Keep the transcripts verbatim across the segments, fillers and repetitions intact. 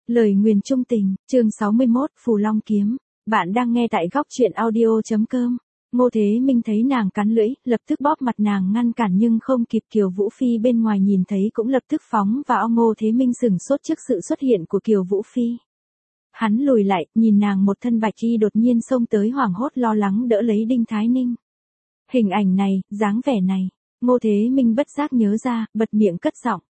Lời nguyền chung tình, chương sáu mươi mốt, Phù Long Kiếm. Bạn đang nghe tại góc truyện audio chấm com. Ngô Thế Minh thấy nàng cắn lưỡi, lập tức bóp mặt nàng ngăn cản nhưng không kịp. Kiều Vũ Phi bên ngoài nhìn thấy cũng lập tức phóng vào. Ngô Thế Minh sửng sốt trước sự xuất hiện của Kiều Vũ Phi. Hắn lùi lại, nhìn nàng một thân bạch y đột nhiên xông tới, hoảng hốt lo lắng đỡ lấy Đinh Thái Ninh. Hình ảnh này, dáng vẻ này, Ngô Thế Minh bất giác nhớ ra, bật miệng cất giọng.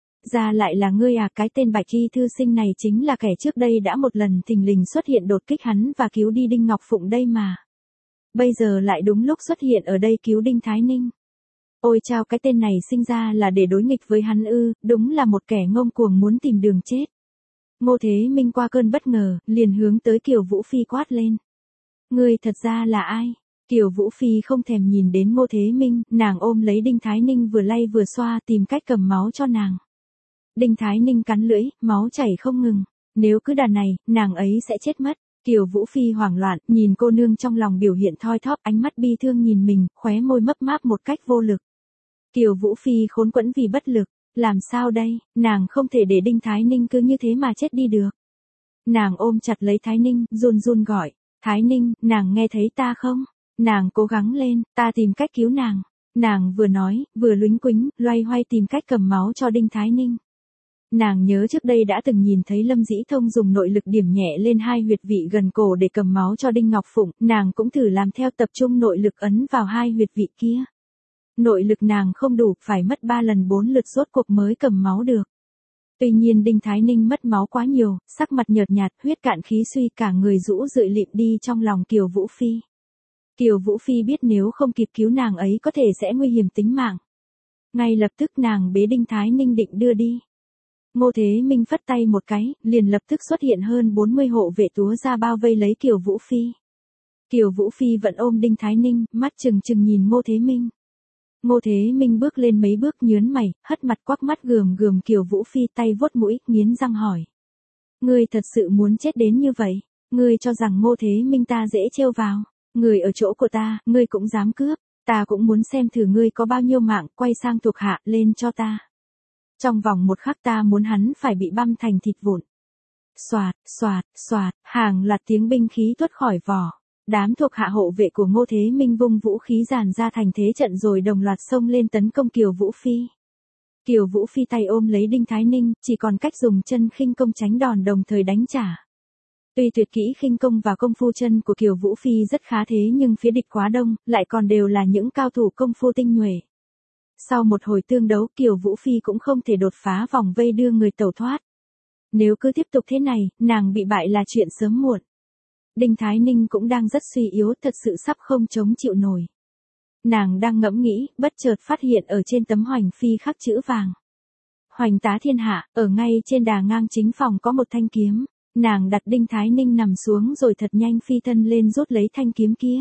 Ra lại là ngươi à, cái tên bạch y thư sinh này chính là kẻ trước đây đã một lần thình lình xuất hiện đột kích hắn và cứu đi Đinh Ngọc Phụng đây mà. Bây giờ lại đúng lúc xuất hiện ở đây cứu Đinh Thái Ninh. Ôi chao, cái tên này sinh ra là để đối nghịch với hắn ư, đúng là một kẻ ngông cuồng muốn tìm đường chết. Ngô Thế Minh qua cơn bất ngờ, liền hướng tới Kiều Vũ Phi quát lên. Ngươi thật ra là ai? Kiều Vũ Phi không thèm nhìn đến Ngô Thế Minh, nàng ôm lấy Đinh Thái Ninh vừa lay vừa xoa tìm cách cầm máu cho nàng. Đinh Thái Ninh cắn lưỡi, máu chảy không ngừng. Nếu cứ đà này, nàng ấy sẽ chết mất. Kiều Vũ Phi hoảng loạn, nhìn cô nương trong lòng biểu hiện thoi thóp, ánh mắt bi thương nhìn mình, khóe môi mấp máp một cách vô lực. Kiều Vũ Phi khốn quẫn vì bất lực. Làm sao đây, nàng không thể để Đinh Thái Ninh cứ như thế mà chết đi được. Nàng ôm chặt lấy Thái Ninh, run run gọi. Thái Ninh, nàng nghe thấy ta không? Nàng cố gắng lên, ta tìm cách cứu nàng. Nàng vừa nói, vừa luính quính, loay hoay tìm cách cầm máu cho Đinh Thái Ninh. Nàng nhớ trước đây đã từng nhìn thấy Lâm Dĩ Thông dùng nội lực điểm nhẹ lên hai huyệt vị gần cổ để cầm máu cho Đinh Ngọc Phụng, nàng cũng thử làm theo, tập trung nội lực ấn vào hai huyệt vị kia. Nội lực nàng không đủ, phải mất ba lần bốn lượt rốt cuộc mới cầm máu được. Tuy nhiên Đinh Thái Ninh mất máu quá nhiều, sắc mặt nhợt nhạt, huyết cạn khí suy, cả người rũ rượi lịm đi trong lòng Kiều Vũ Phi. Kiều Vũ Phi biết nếu không kịp cứu nàng ấy có thể sẽ nguy hiểm tính mạng. Ngay lập tức nàng bế Đinh Thái Ninh định đưa đi. Ngô Thế Minh phất tay một cái, liền lập tức xuất hiện hơn bốn mươi hộ vệ túa ra bao vây lấy Kiều Vũ Phi. Kiều Vũ Phi vẫn ôm Đinh Thái Ninh, mắt trừng trừng nhìn Ngô Thế Minh. Ngô Thế Minh bước lên mấy bước nhớn mày, hất mặt quắc mắt gườm gườm Kiều Vũ Phi, tay vuốt mũi, nghiến răng hỏi. Ngươi thật sự muốn chết đến như vậy? Ngươi cho rằng Ngô Thế Minh ta dễ trêu vào? Người ở chỗ của ta, ngươi cũng dám cướp? Ta cũng muốn xem thử ngươi có bao nhiêu mạng, quay sang thuộc hạ, lên cho ta. Trong vòng một khắc ta muốn hắn phải bị băm thành thịt vụn. Xoạt, xoạt, xoạt, hàng loạt tiếng binh khí tuốt khỏi vỏ. Đám thuộc hạ hộ vệ của Ngô Thế Minh vung vũ khí dàn ra thành thế trận rồi đồng loạt xông lên tấn công Kiều Vũ Phi. Kiều Vũ Phi tay ôm lấy Đinh Thái Ninh, chỉ còn cách dùng chân khinh công tránh đòn đồng thời đánh trả. Tuy tuyệt kỹ khinh công và công phu chân của Kiều Vũ Phi rất khá thế nhưng phía địch quá đông, lại còn đều là những cao thủ công phu tinh nhuệ. Sau một hồi tương đấu, Kiều Vũ Phi cũng không thể đột phá vòng vây đưa người tẩu thoát. Nếu cứ tiếp tục thế này, nàng bị bại là chuyện sớm muộn. Đinh Thái Ninh cũng đang rất suy yếu, thật sự sắp không chống chịu nổi. Nàng đang ngẫm nghĩ, bất chợt phát hiện ở trên tấm hoành phi khắc chữ vàng. Hoành tá thiên hạ, ở ngay trên đà ngang chính phòng có một thanh kiếm. Nàng đặt Đinh Thái Ninh nằm xuống rồi thật nhanh phi thân lên rút lấy thanh kiếm kia.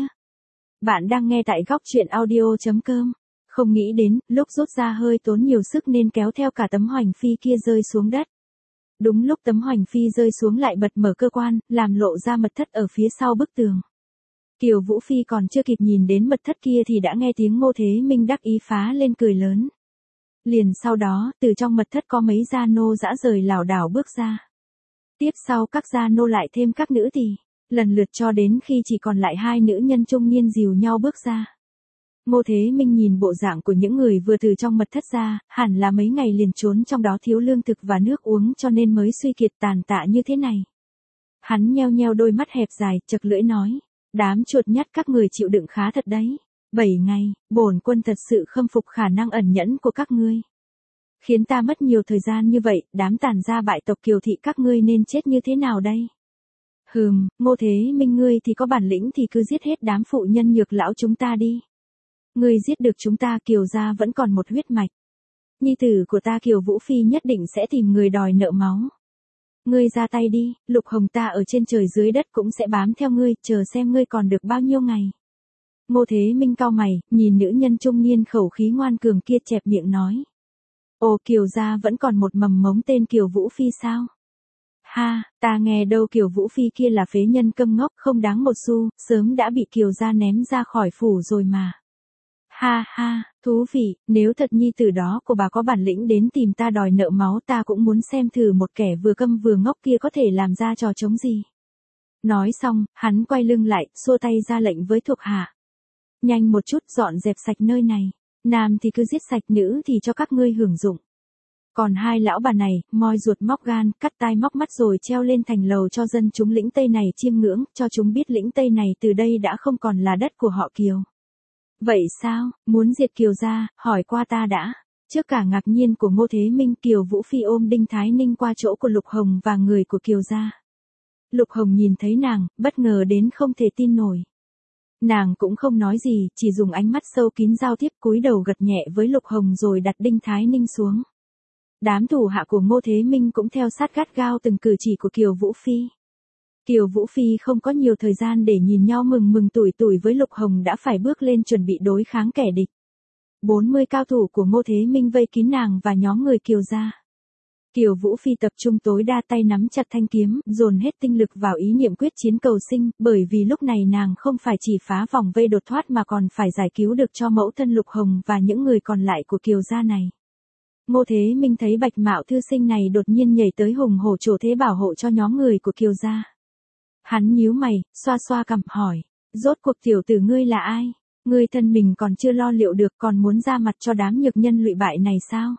Bạn đang nghe tại góc truyện audio chấm com. Không nghĩ đến, lúc rút ra hơi tốn nhiều sức nên kéo theo cả tấm hoành phi kia rơi xuống đất. Đúng lúc tấm hoành phi rơi xuống lại bật mở cơ quan, làm lộ ra mật thất ở phía sau bức tường. Kiều Vũ Phi còn chưa kịp nhìn đến mật thất kia thì đã nghe tiếng Ngô Thế Minh đắc ý phá lên cười lớn. Liền sau đó, từ trong mật thất có mấy gia nô dã rời lảo đảo bước ra. Tiếp sau các gia nô lại thêm các nữ tỳ, lần lượt cho đến khi chỉ còn lại hai nữ nhân trung niên dìu nhau bước ra. Ngô Thế Minh nhìn bộ dạng của những người vừa từ trong mật thất ra, hẳn là mấy ngày liền trốn trong đó thiếu lương thực và nước uống cho nên mới suy kiệt tàn tạ như thế này. Hắn nheo nheo đôi mắt hẹp dài, chật lưỡi nói, đám chuột nhắt các người chịu đựng khá thật đấy. Bảy ngày, bổn quân thật sự khâm phục khả năng ẩn nhẫn của các ngươi. Khiến ta mất nhiều thời gian như vậy, đám tàn gia bại tộc Kiều thị các ngươi nên chết như thế nào đây? Hừm, Ngô Thế Minh ngươi thì có bản lĩnh thì cứ giết hết đám phụ nhân nhược lão chúng ta đi. Ngươi giết được chúng ta Kiều gia vẫn còn một huyết mạch. Nhi tử của ta Kiều Vũ Phi nhất định sẽ tìm người đòi nợ máu. Ngươi ra tay đi, Lục Hồng ta ở trên trời dưới đất cũng sẽ bám theo ngươi, chờ xem ngươi còn được bao nhiêu ngày. Ngô Thế Minh cau mày, nhìn nữ nhân trung niên khẩu khí ngoan cường kia chẹp miệng nói. Ồ, Kiều gia vẫn còn một mầm mống tên Kiều Vũ Phi sao? Ha, ta nghe đâu Kiều Vũ Phi kia là phế nhân câm ngốc không đáng một xu, sớm đã bị Kiều gia ném ra khỏi phủ rồi mà. Ha ha, thú vị, nếu thật nhi tử đó của bà có bản lĩnh đến tìm ta đòi nợ máu ta cũng muốn xem thử một kẻ vừa câm vừa ngốc kia có thể làm ra trò trống gì. Nói xong, hắn quay lưng lại, xua tay ra lệnh với thuộc hạ. Nhanh một chút dọn dẹp sạch nơi này, nam thì cứ giết sạch, nữ thì cho các ngươi hưởng dụng. Còn hai lão bà này, moi ruột móc gan, cắt tai móc mắt rồi treo lên thành lầu cho dân chúng lĩnh Tây này chiêm ngưỡng, cho chúng biết lĩnh Tây này từ đây đã không còn là đất của họ Kiều. Vậy sao, muốn diệt Kiều gia, hỏi qua ta đã. Trước cả ngạc nhiên của Ngô Thế Minh, Kiều Vũ Phi ôm Đinh Thái Ninh qua chỗ của Lục Hồng và người của Kiều gia. Lục Hồng nhìn thấy nàng, bất ngờ đến không thể tin nổi. Nàng cũng không nói gì, chỉ dùng ánh mắt sâu kín giao tiếp, cúi đầu gật nhẹ với Lục Hồng rồi đặt Đinh Thái Ninh xuống. Đám thủ hạ của Ngô Thế Minh cũng theo sát gắt gao từng cử chỉ của Kiều Vũ Phi. Kiều Vũ Phi không có nhiều thời gian để nhìn nhau mừng mừng tủi tủi với Lục Hồng đã phải bước lên chuẩn bị đối kháng kẻ địch. bốn mươi cao thủ của Ngô Thế Minh vây kín nàng và nhóm người Kiều gia. Kiều Vũ Phi tập trung tối đa, tay nắm chặt thanh kiếm, dồn hết tinh lực vào ý niệm quyết chiến cầu sinh, bởi vì lúc này nàng không phải chỉ phá vòng vây đột thoát mà còn phải giải cứu được cho mẫu thân Lục Hồng và những người còn lại của Kiều gia này. Ngô Thế Minh thấy bạch mạo thư sinh này đột nhiên nhảy tới hùng hổ trổ thế bảo hộ cho nhóm người của Kiều gia. Hắn nhíu mày, xoa xoa cằm hỏi, rốt cuộc tiểu tử ngươi là ai? Ngươi thân mình còn chưa lo liệu được còn muốn ra mặt cho đám nhược nhân lụy bại này sao?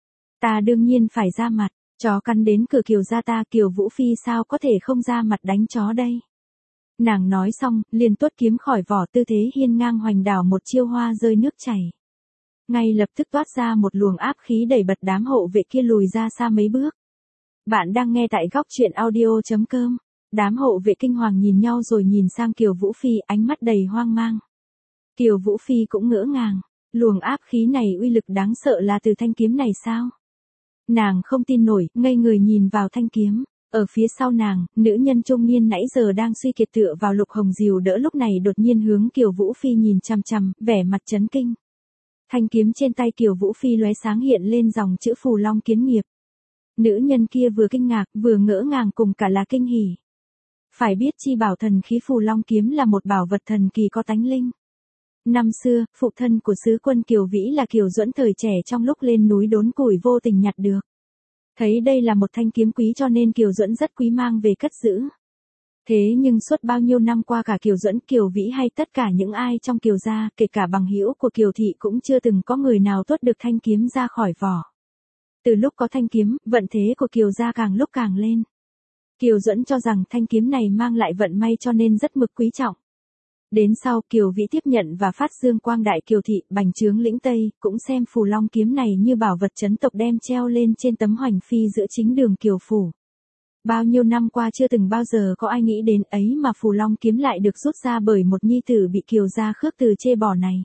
Ta đương nhiên phải ra mặt, chó cắn đến cửa Kiều gia ta, Kiều Vũ Phi sao có thể không ra mặt đánh chó đây? Nàng nói xong, liền tuốt kiếm khỏi vỏ, tư thế hiên ngang hoành đảo một chiêu hoa rơi nước chảy. Ngay lập tức toát ra một luồng áp khí đẩy bật đám hộ vệ kia lùi ra xa mấy bước. Bạn đang nghe tại góc truyện audio chấm com. Đám hộ vệ kinh hoàng nhìn nhau rồi nhìn sang Kiều Vũ Phi, ánh mắt đầy hoang mang. Kiều Vũ Phi cũng ngỡ ngàng, luồng áp khí này uy lực đáng sợ là từ thanh kiếm này sao? Nàng không tin nổi, ngây người nhìn vào thanh kiếm. Ở phía sau nàng, nữ nhân trung niên nãy giờ đang suy kiệt tựa vào Lục Hồng dìu đỡ lúc này đột nhiên hướng Kiều Vũ Phi nhìn chằm chằm, vẻ mặt chấn kinh. Thanh kiếm trên tay Kiều Vũ Phi lóe sáng hiện lên dòng chữ Phù Long Kiến Nghiệp. Nữ nhân kia vừa kinh ngạc, vừa ngỡ ngàng cùng cả là kinh hỉ. Phải biết chi bảo thần khí Phù Long kiếm là một bảo vật thần kỳ có tánh linh. Năm xưa, phụ thân của sứ quân Kiều Vĩ là Kiều Duẫn thời trẻ trong lúc lên núi đốn củi vô tình nhặt được. Thấy đây là một thanh kiếm quý cho nên Kiều Duẫn rất quý mang về cất giữ. Thế nhưng suốt bao nhiêu năm qua cả Kiều Duẫn, Kiều Vĩ hay tất cả những ai trong Kiều gia, kể cả bằng hữu của Kiều thị cũng chưa từng có người nào tuốt được thanh kiếm ra khỏi vỏ. Từ lúc có thanh kiếm, vận thế của Kiều gia càng lúc càng lên. Kiều Duẫn cho rằng thanh kiếm này mang lại vận may cho nên rất mực quý trọng. Đến sau Kiều Vĩ tiếp nhận và phát dương quang đại Kiều thị, bành trướng lĩnh Tây, cũng xem Phù Long kiếm này như bảo vật trấn tộc đem treo lên trên tấm hoành phi giữa chính đường Kiều phủ. Bao nhiêu năm qua chưa từng bao giờ có ai nghĩ đến ấy mà Phù Long kiếm lại được rút ra bởi một nhi tử bị Kiều gia khước từ chê bỏ này.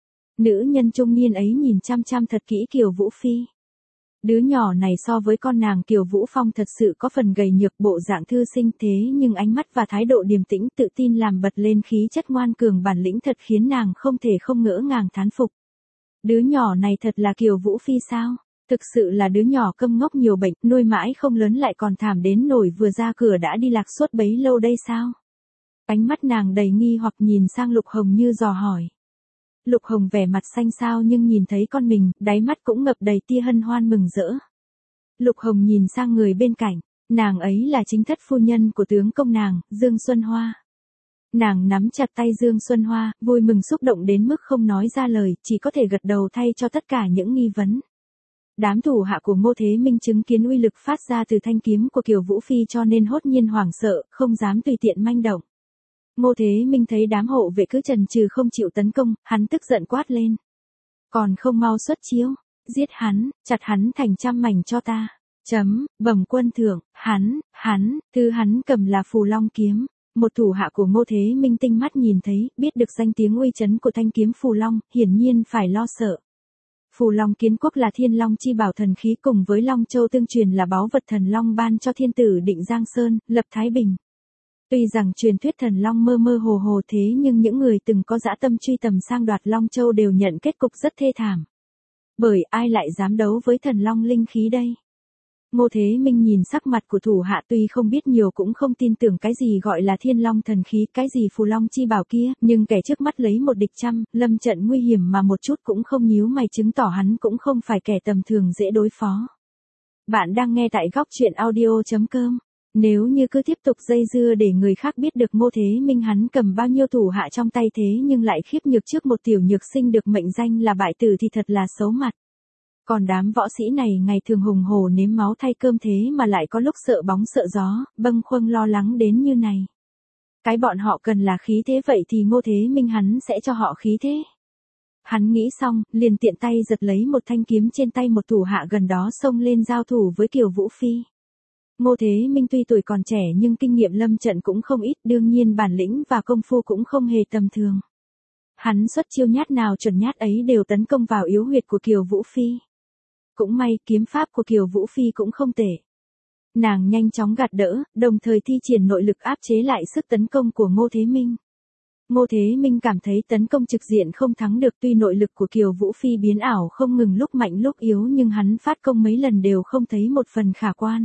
Nữ nhân trung niên ấy nhìn chăm chăm thật kỹ Kiều Vũ Phi. Đứa nhỏ này so với con nàng Kiều Vũ Phong thật sự có phần gầy nhược, bộ dạng thư sinh thế nhưng ánh mắt và thái độ điềm tĩnh tự tin làm bật lên khí chất ngoan cường bản lĩnh thật khiến nàng không thể không ngỡ ngàng thán phục. Đứa nhỏ này thật là Kiều Vũ Phi sao? Thực sự là đứa nhỏ câm ngốc nhiều bệnh, nuôi mãi không lớn lại còn thảm đến nổi vừa ra cửa đã đi lạc suốt bấy lâu đây sao? Ánh mắt nàng đầy nghi hoặc nhìn sang Lục Hồng như dò hỏi. Lục Hồng vẻ mặt xanh xao nhưng nhìn thấy con mình, đáy mắt cũng ngập đầy tia hân hoan mừng rỡ. Lục Hồng nhìn sang người bên cạnh, nàng ấy là chính thất phu nhân của tướng công nàng, Dương Xuân Hoa. Nàng nắm chặt tay Dương Xuân Hoa, vui mừng xúc động đến mức không nói ra lời, chỉ có thể gật đầu thay cho tất cả những nghi vấn. Đám thủ hạ của Ngô Thế Minh chứng kiến uy lực phát ra từ thanh kiếm của Kiều Vũ Phi cho nên hốt nhiên hoảng sợ, không dám tùy tiện manh động. Ngô Thế Minh thấy đám hộ vệ cứ chần chừ không chịu tấn công, hắn tức giận quát lên. Còn không mau xuất chiếu, giết hắn, chặt hắn thành trăm mảnh cho ta. Chấm, bẩm quân thượng, hắn, hắn, thứ hắn cầm là Phù Long kiếm. Một thủ hạ của Ngô Thế Minh tinh mắt nhìn thấy, biết được danh tiếng uy chấn của thanh kiếm Phù Long, hiển nhiên phải lo sợ. Phù Long kiến quốc là thiên long chi bảo thần khí cùng với Long Châu tương truyền là báu vật thần long ban cho thiên tử Định Giang Sơn, lập Thái Bình. Tuy rằng truyền thuyết thần long mơ mơ hồ hồ thế nhưng những người từng có dã tâm truy tầm sang đoạt Long Châu đều nhận kết cục rất thê thảm. Bởi ai lại dám đấu với thần long linh khí đây? Ngô Thế Minh nhìn sắc mặt của thủ hạ tuy không biết nhiều cũng không tin tưởng cái gì gọi là thiên long thần khí, cái gì phù long chi bảo kia, nhưng kẻ trước mắt lấy một địch trăm, lâm trận nguy hiểm mà một chút cũng không nhíu mày chứng tỏ hắn cũng không phải kẻ tầm thường dễ đối phó. Bạn đang nghe tại góc truyện audio chấm com. Nếu như cứ tiếp tục dây dưa để người khác biết được Ngô Thế Minh hắn cầm bao nhiêu thủ hạ trong tay thế nhưng lại khiếp nhược trước một tiểu nhược sinh được mệnh danh là bại tử thì thật là xấu mặt. Còn đám võ sĩ này ngày thường hùng hổ nếm máu thay cơm thế mà lại có lúc sợ bóng sợ gió, bâng khuâng lo lắng đến như này. Cái bọn họ cần là khí thế vậy thì Ngô Thế Minh hắn sẽ cho họ khí thế. Hắn nghĩ xong, liền tiện tay giật lấy một thanh kiếm trên tay một thủ hạ gần đó xông lên giao thủ với Kiều Vũ Phi. Ngô Thế Minh tuy tuổi còn trẻ nhưng kinh nghiệm lâm trận cũng không ít, đương nhiên bản lĩnh và công phu cũng không hề tầm thường. Hắn xuất chiêu nhát nào chuẩn nhát ấy đều tấn công vào yếu huyệt của Kiều Vũ Phi. Cũng may kiếm pháp của Kiều Vũ Phi cũng không tệ. Nàng nhanh chóng gạt đỡ, đồng thời thi triển nội lực áp chế lại sức tấn công của Ngô Thế Minh. Ngô Thế Minh cảm thấy tấn công trực diện không thắng được, tuy nội lực của Kiều Vũ Phi biến ảo không ngừng lúc mạnh lúc yếu nhưng hắn phát công mấy lần đều không thấy một phần khả quan.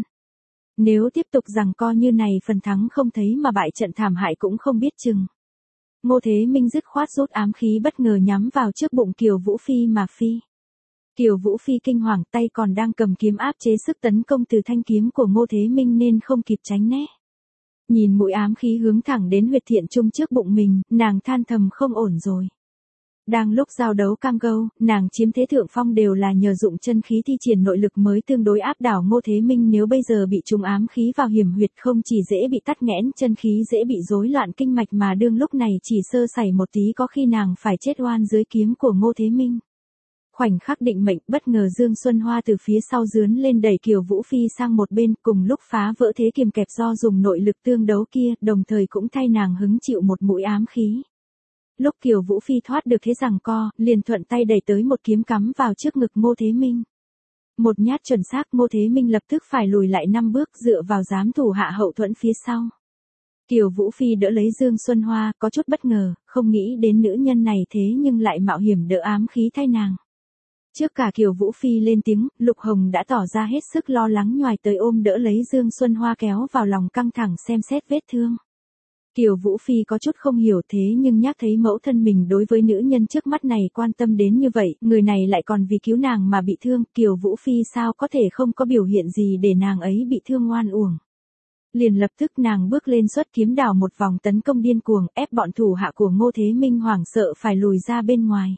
Nếu tiếp tục giằng co như này phần thắng không thấy mà bại trận thảm hại cũng không biết chừng. Ngô Thế Minh dứt khoát rút ám khí bất ngờ nhắm vào trước bụng Kiều Vũ Phi mà phi. Kiều Vũ Phi kinh hoàng, tay còn đang cầm kiếm áp chế sức tấn công từ thanh kiếm của Ngô Thế Minh nên không kịp tránh né. Nhìn mũi ám khí hướng thẳng đến huyệt thiện trung trước bụng mình, nàng than thầm không ổn rồi. Đang lúc giao đấu cam go, nàng chiếm thế thượng phong đều là nhờ dụng chân khí thi triển nội lực mới tương đối áp đảo Ngô Thế Minh, nếu bây giờ bị trúng ám khí vào hiểm huyệt không chỉ dễ bị tắc nghẽn chân khí, dễ bị rối loạn kinh mạch mà đương lúc này chỉ sơ sẩy một tí có khi nàng phải chết oan dưới kiếm của Ngô Thế Minh. Khoảnh khắc định mệnh, bất ngờ Dương Xuân Hoa từ phía sau dướn lên đẩy Kiều Vũ Phi sang một bên, cùng lúc phá vỡ thế kiềm kẹp do dùng nội lực tương đấu kia, đồng thời cũng thay nàng hứng chịu một mũi ám khí. Lúc Kiều Vũ Phi thoát được thế giằng co, liền thuận tay đẩy tới một kiếm cắm vào trước ngực Ngô Thế Minh. Một nhát chuẩn xác, Ngô Thế Minh lập tức phải lùi lại năm bước dựa vào giám thủ hạ hậu thuẫn phía sau. Kiều Vũ Phi đỡ lấy Dương Xuân Hoa, có chút bất ngờ, không nghĩ đến nữ nhân này thế nhưng lại mạo hiểm đỡ ám khí thay nàng. Trước cả Kiều Vũ Phi lên tiếng, Lục Hồng đã tỏ ra hết sức lo lắng nhoài tới ôm đỡ lấy Dương Xuân Hoa kéo vào lòng căng thẳng xem xét vết thương. Kiều Vũ Phi có chút không hiểu thế nhưng nhắc thấy mẫu thân mình đối với nữ nhân trước mắt này quan tâm đến như vậy, người này lại còn vì cứu nàng mà bị thương, Kiều Vũ Phi sao có thể không có biểu hiện gì để nàng ấy bị thương oan uổng. Liền lập tức nàng bước lên xuất kiếm đảo một vòng tấn công điên cuồng, ép bọn thủ hạ của Ngô Thế Minh hoảng sợ phải lùi ra bên ngoài.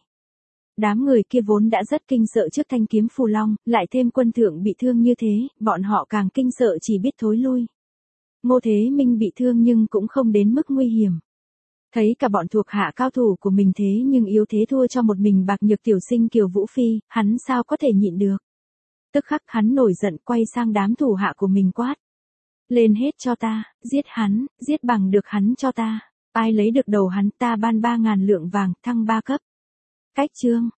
Đám người kia vốn đã rất kinh sợ trước thanh kiếm phù long, lại thêm quân thượng bị thương như thế, bọn họ càng kinh sợ chỉ biết thối lui. Ngô Thế Minh bị thương nhưng cũng không đến mức nguy hiểm. Thấy cả bọn thuộc hạ cao thủ của mình thế nhưng yếu thế thua cho một mình bạc nhược tiểu sinh Kiều Vũ Phi, hắn sao có thể nhịn được. Tức khắc hắn nổi giận quay sang đám thủ hạ của mình quát. Lên hết cho ta, giết hắn, giết bằng được hắn cho ta. Ai lấy được đầu hắn ta ban ba ngàn lượng vàng, thăng ba cấp. Cách chương.